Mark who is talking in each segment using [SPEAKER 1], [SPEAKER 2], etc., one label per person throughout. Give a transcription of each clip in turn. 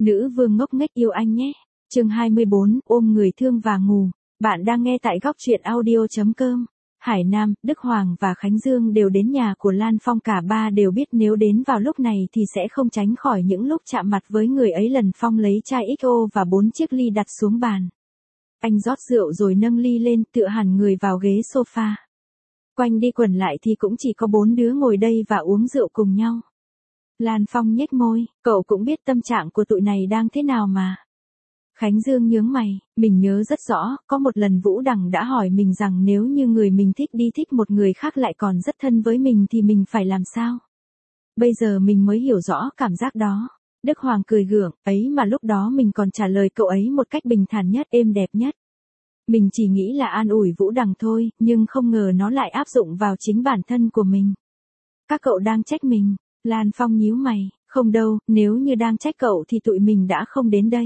[SPEAKER 1] Nữ vương ngốc nghếch yêu anh nhé. Chương 24, ôm người thương và ngủ. Bạn đang nghe tại góc truyện audio.com. Hải Nam, Đức Hoàng và Khánh Dương đều đến nhà của Lan Phong, cả ba đều biết nếu đến vào lúc này thì sẽ không tránh khỏi những lúc chạm mặt với người ấy. Lần Phong lấy chai XO và 4 chiếc ly đặt xuống bàn. Anh rót rượu rồi nâng ly lên, tựa hẳn người vào ghế sofa. Quanh đi quẩn lại thì cũng chỉ có 4 đứa ngồi đây và uống rượu cùng nhau. Lan Phong nhếch môi, cậu cũng biết tâm trạng của tụi này đang thế nào mà. Khánh Dương nhướng mày, mình nhớ rất rõ, có một lần Vũ Đằng đã hỏi mình rằng nếu như người mình thích đi thích một người khác lại còn rất thân với mình thì mình phải làm sao? Bây giờ mình mới hiểu rõ cảm giác đó. Đức Hoàng cười gượng, ấy mà lúc đó mình còn trả lời cậu ấy một cách bình thản nhất, êm đẹp nhất. Mình chỉ nghĩ là an ủi Vũ Đằng thôi, nhưng không ngờ nó lại áp dụng vào chính bản thân của mình. Các cậu đang trách mình. Lan Phong nhíu mày, không đâu, nếu như đang trách cậu thì tụi mình đã không đến đây.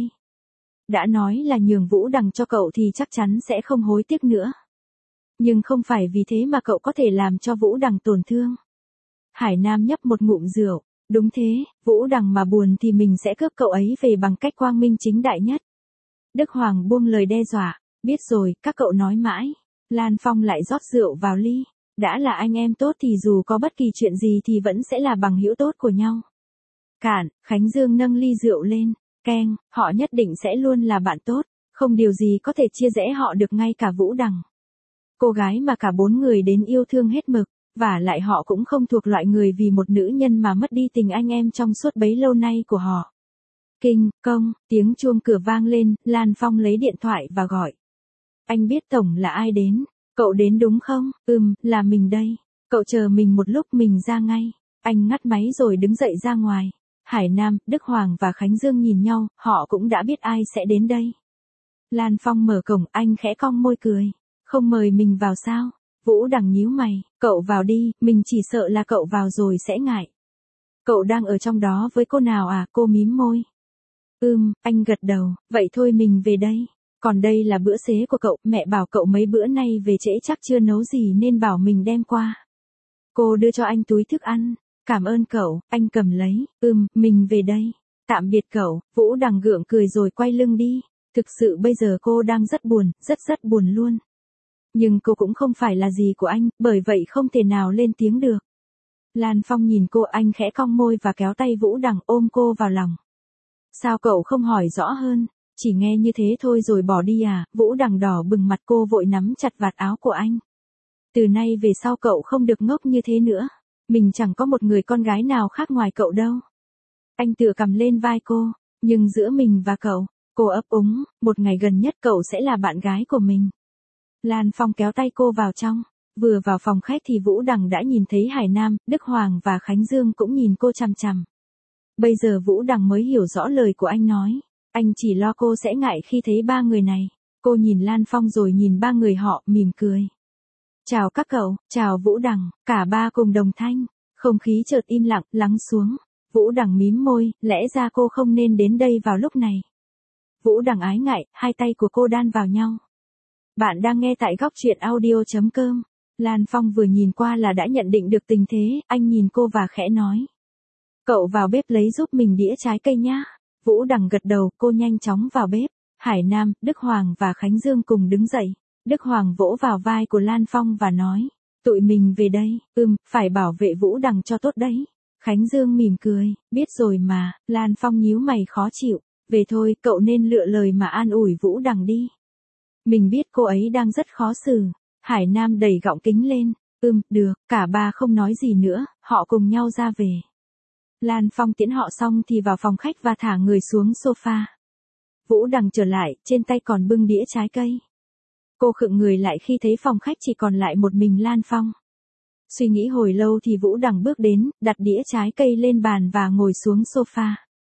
[SPEAKER 1] Đã nói là nhường Vũ Đằng cho cậu thì chắc chắn sẽ không hối tiếc nữa. Nhưng không phải vì thế mà cậu có thể làm cho Vũ Đằng tổn thương. Hải Nam nhấp một ngụm rượu, đúng thế, Vũ Đằng mà buồn thì mình sẽ cướp cậu ấy về bằng cách quang minh chính đại nhất. Đức Hoàng buông lời đe dọa, biết rồi, các cậu nói mãi. Lan Phong lại rót rượu vào ly. Đã là anh em tốt thì dù có bất kỳ chuyện gì thì vẫn sẽ là bằng hữu tốt của nhau. Cạn, Khánh Dương nâng ly rượu lên, keng, họ nhất định sẽ luôn là bạn tốt, không điều gì có thể chia rẽ họ được, ngay cả Vũ Đằng. Cô gái mà cả 4 người đến yêu thương hết mực, và lại họ cũng không thuộc loại người vì một nữ nhân mà mất đi tình anh em trong suốt bấy lâu nay của họ. Kinh công, tiếng chuông cửa vang lên, Lan Phong lấy điện thoại và gọi. Anh biết tổng là ai đến. Cậu đến đúng không? Là mình đây. Cậu chờ mình một lúc, mình ra ngay. Anh ngắt máy rồi đứng dậy ra ngoài. Hải Nam, Đức Hoàng và Khánh Dương nhìn nhau, họ cũng đã biết ai sẽ đến đây. Lan Phong mở cổng, anh khẽ cong môi cười. Không mời mình vào sao? Vũ Đằng nhíu mày, cậu vào đi, mình chỉ sợ là cậu vào rồi sẽ ngại. Cậu đang ở trong đó với cô nào à? Cô mím môi. Anh gật đầu, vậy thôi mình về đây. Còn đây là bữa xế của cậu, mẹ bảo cậu mấy bữa nay về trễ chắc chưa nấu gì nên bảo mình đem qua. Cô đưa cho anh túi thức ăn. Cảm ơn cậu, anh cầm lấy. Mình về đây. Tạm biệt cậu. Vũ Đằng gượng cười rồi quay lưng đi. Thực sự bây giờ cô đang rất buồn, rất buồn luôn. Nhưng cô cũng không phải là gì của anh, bởi vậy không thể nào lên tiếng được. Lan Phong nhìn cô, anh khẽ cong môi và kéo tay Vũ Đằng ôm cô vào lòng. Sao cậu không hỏi rõ hơn? Chỉ nghe như thế thôi rồi bỏ đi à? Vũ Đằng đỏ bừng mặt, cô vội nắm chặt vạt áo của anh. Từ nay về sau cậu không được ngốc như thế nữa. Mình chẳng có một người con gái nào khác ngoài cậu đâu. Anh tựa cằm lên vai cô. Nhưng giữa mình và cậu, cô ấp úng, một ngày gần nhất cậu sẽ là bạn gái của mình. Lan Phong kéo tay cô vào trong. Vừa vào phòng khách thì Vũ Đằng đã nhìn thấy Hải Nam, Đức Hoàng và Khánh Dương cũng nhìn cô chằm chằm. Bây giờ Vũ Đằng mới hiểu rõ lời của anh nói. Anh chỉ lo cô sẽ ngại khi thấy ba người này. Cô nhìn Lan Phong rồi nhìn ba người họ, mỉm cười. Chào các cậu, chào Vũ Đằng, cả ba cùng đồng thanh. Không khí chợt im lặng, lắng xuống. Vũ Đằng mím môi, lẽ ra cô không nên đến đây vào lúc này. Vũ Đằng ái ngại, hai tay của cô đan vào nhau. Bạn đang nghe tại góc truyện audio.com. Lan Phong vừa nhìn qua là đã nhận định được tình thế, anh nhìn cô và khẽ nói. Cậu vào bếp lấy giúp mình đĩa trái cây nhá. Vũ Đằng gật đầu, cô nhanh chóng vào bếp. Hải Nam, Đức Hoàng và Khánh Dương cùng đứng dậy. Đức Hoàng vỗ vào vai của Lan Phong và nói. Tụi mình về đây, phải bảo vệ Vũ Đằng cho tốt đấy. Khánh Dương mỉm cười, biết rồi mà. Lan Phong nhíu mày khó chịu. Về thôi, cậu nên lựa lời mà an ủi Vũ Đằng đi. Mình biết cô ấy đang rất khó xử. Hải Nam đẩy gọng kính lên. Được, cả ba không nói gì nữa, họ cùng nhau ra về. Lan Phong tiễn họ xong thì vào phòng khách và thả người xuống sofa. Vũ Đằng trở lại, trên tay còn bưng đĩa trái cây. Cô khựng người lại khi thấy phòng khách chỉ còn lại một mình Lan Phong. Suy nghĩ hồi lâu thì Vũ Đằng bước đến, đặt đĩa trái cây lên bàn và ngồi xuống sofa.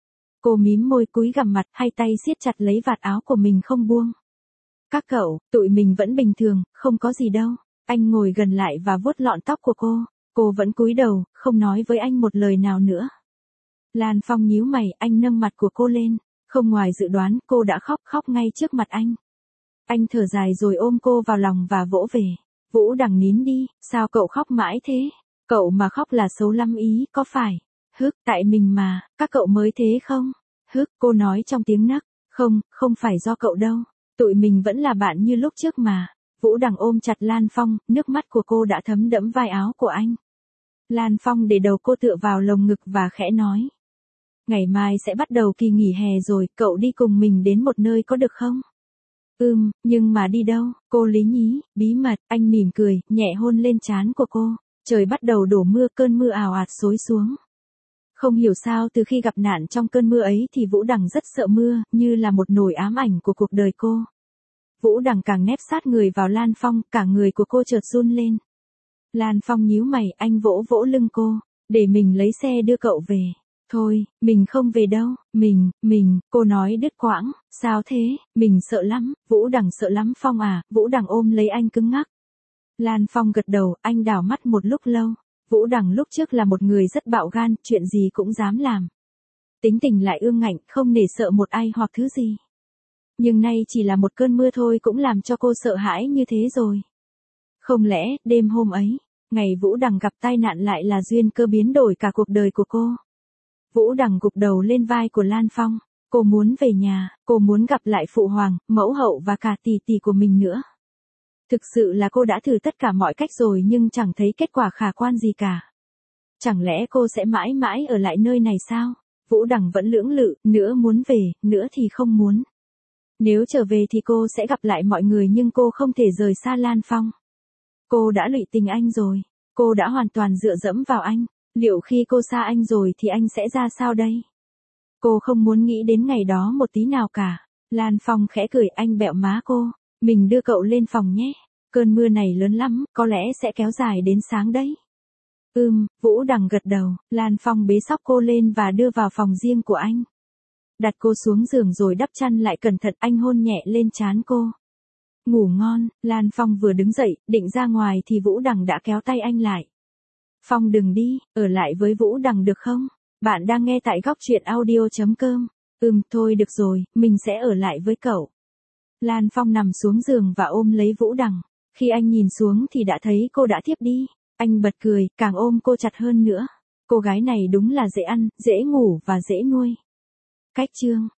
[SPEAKER 1] Cô mím môi cúi gằm mặt, hai tay siết chặt lấy vạt áo của mình không buông. Các cậu, tụi mình vẫn bình thường, không có gì đâu. Anh ngồi gần lại và vuốt lọn tóc của cô. Cô vẫn cúi đầu, không nói với anh một lời nào nữa. Lan Phong nhíu mày, anh nâng mặt của cô lên. Không ngoài dự đoán, cô đã khóc ngay trước mặt anh. Anh thở dài rồi ôm cô vào lòng và vỗ về. Vũ Đằng nín đi, sao cậu khóc mãi thế? Cậu mà khóc là xấu lắm ý, có phải? Tại mình mà, các cậu mới thế không? Cô nói trong tiếng nấc. Không, không phải do cậu đâu. Tụi mình vẫn là bạn như lúc trước mà. Vũ Đằng ôm chặt Lan Phong, nước mắt của cô đã thấm đẫm vai áo của anh. Lan Phong để đầu cô tựa vào lồng ngực và khẽ nói. Ngày mai sẽ bắt đầu kỳ nghỉ hè rồi, cậu đi cùng mình đến một nơi có được không? Nhưng mà đi đâu? Cô lý nhí, bí mật, anh mỉm cười, nhẹ hôn lên trán của cô. Trời bắt đầu đổ mưa, cơn mưa ào ạt xối xuống. Không hiểu sao từ khi gặp nạn trong cơn mưa ấy thì Vũ Đằng rất sợ mưa, như là một nỗi ám ảnh của cuộc đời cô. Vũ Đằng càng nép sát người vào Lan Phong, cả người của cô chợt run lên. Lan Phong nhíu mày, anh vỗ vỗ lưng cô, để mình lấy xe đưa cậu về. Thôi, mình không về đâu, cô nói đứt quãng, sao thế, mình sợ lắm, Vũ Đằng sợ lắm Phong à, Vũ Đằng ôm lấy anh cứng ngắc. Lan Phong gật đầu, anh đảo mắt một lúc lâu. Vũ Đằng lúc trước là một người rất bạo gan, chuyện gì cũng dám làm. Tính tình lại ương ngạnh, không nể sợ một ai hoặc thứ gì. Nhưng nay chỉ là một cơn mưa thôi cũng làm cho cô sợ hãi như thế rồi. Không lẽ, đêm hôm ấy, ngày Vũ Đằng gặp tai nạn lại là duyên cơ biến đổi cả cuộc đời của cô. Vũ Đằng gục đầu lên vai của Lan Phong. Cô muốn về nhà, cô muốn gặp lại phụ hoàng, mẫu hậu và cả tỷ tỷ của mình nữa. Thực sự là cô đã thử tất cả mọi cách rồi nhưng chẳng thấy kết quả khả quan gì cả. Chẳng lẽ cô sẽ mãi mãi ở lại nơi này sao? Vũ Đằng vẫn lưỡng lự, nửa muốn về, nửa thì không muốn. Nếu trở về thì cô sẽ gặp lại mọi người nhưng cô không thể rời xa Lan Phong. Cô đã lụy tình anh rồi. Cô đã hoàn toàn dựa dẫm vào anh. Liệu khi cô xa anh rồi thì anh sẽ ra sao đây? Cô không muốn nghĩ đến ngày đó một tí nào cả. Lan Phong khẽ cười, anh bẹo má cô. Mình đưa cậu lên phòng nhé. Cơn mưa này lớn lắm, có lẽ sẽ kéo dài đến sáng đấy. Vũ Đằng gật đầu. Lan Phong bế xóc cô lên và đưa vào phòng riêng của anh. Đặt cô xuống giường rồi đắp chăn lại cẩn thận, anh hôn nhẹ lên trán cô. Ngủ ngon. Lan Phong vừa đứng dậy, định ra ngoài thì Vũ Đằng đã kéo tay anh lại. Phong đừng đi, ở lại với Vũ Đằng được không? Bạn đang nghe tại góc truyện audio.com. Thôi được rồi, mình sẽ ở lại với cậu. Lan Phong nằm xuống giường và ôm lấy Vũ Đằng. Khi anh nhìn xuống thì đã thấy cô đã thiếp đi. Anh bật cười, càng ôm cô chặt hơn nữa. Cô gái này đúng là dễ ăn, dễ ngủ và dễ nuôi. Cách chương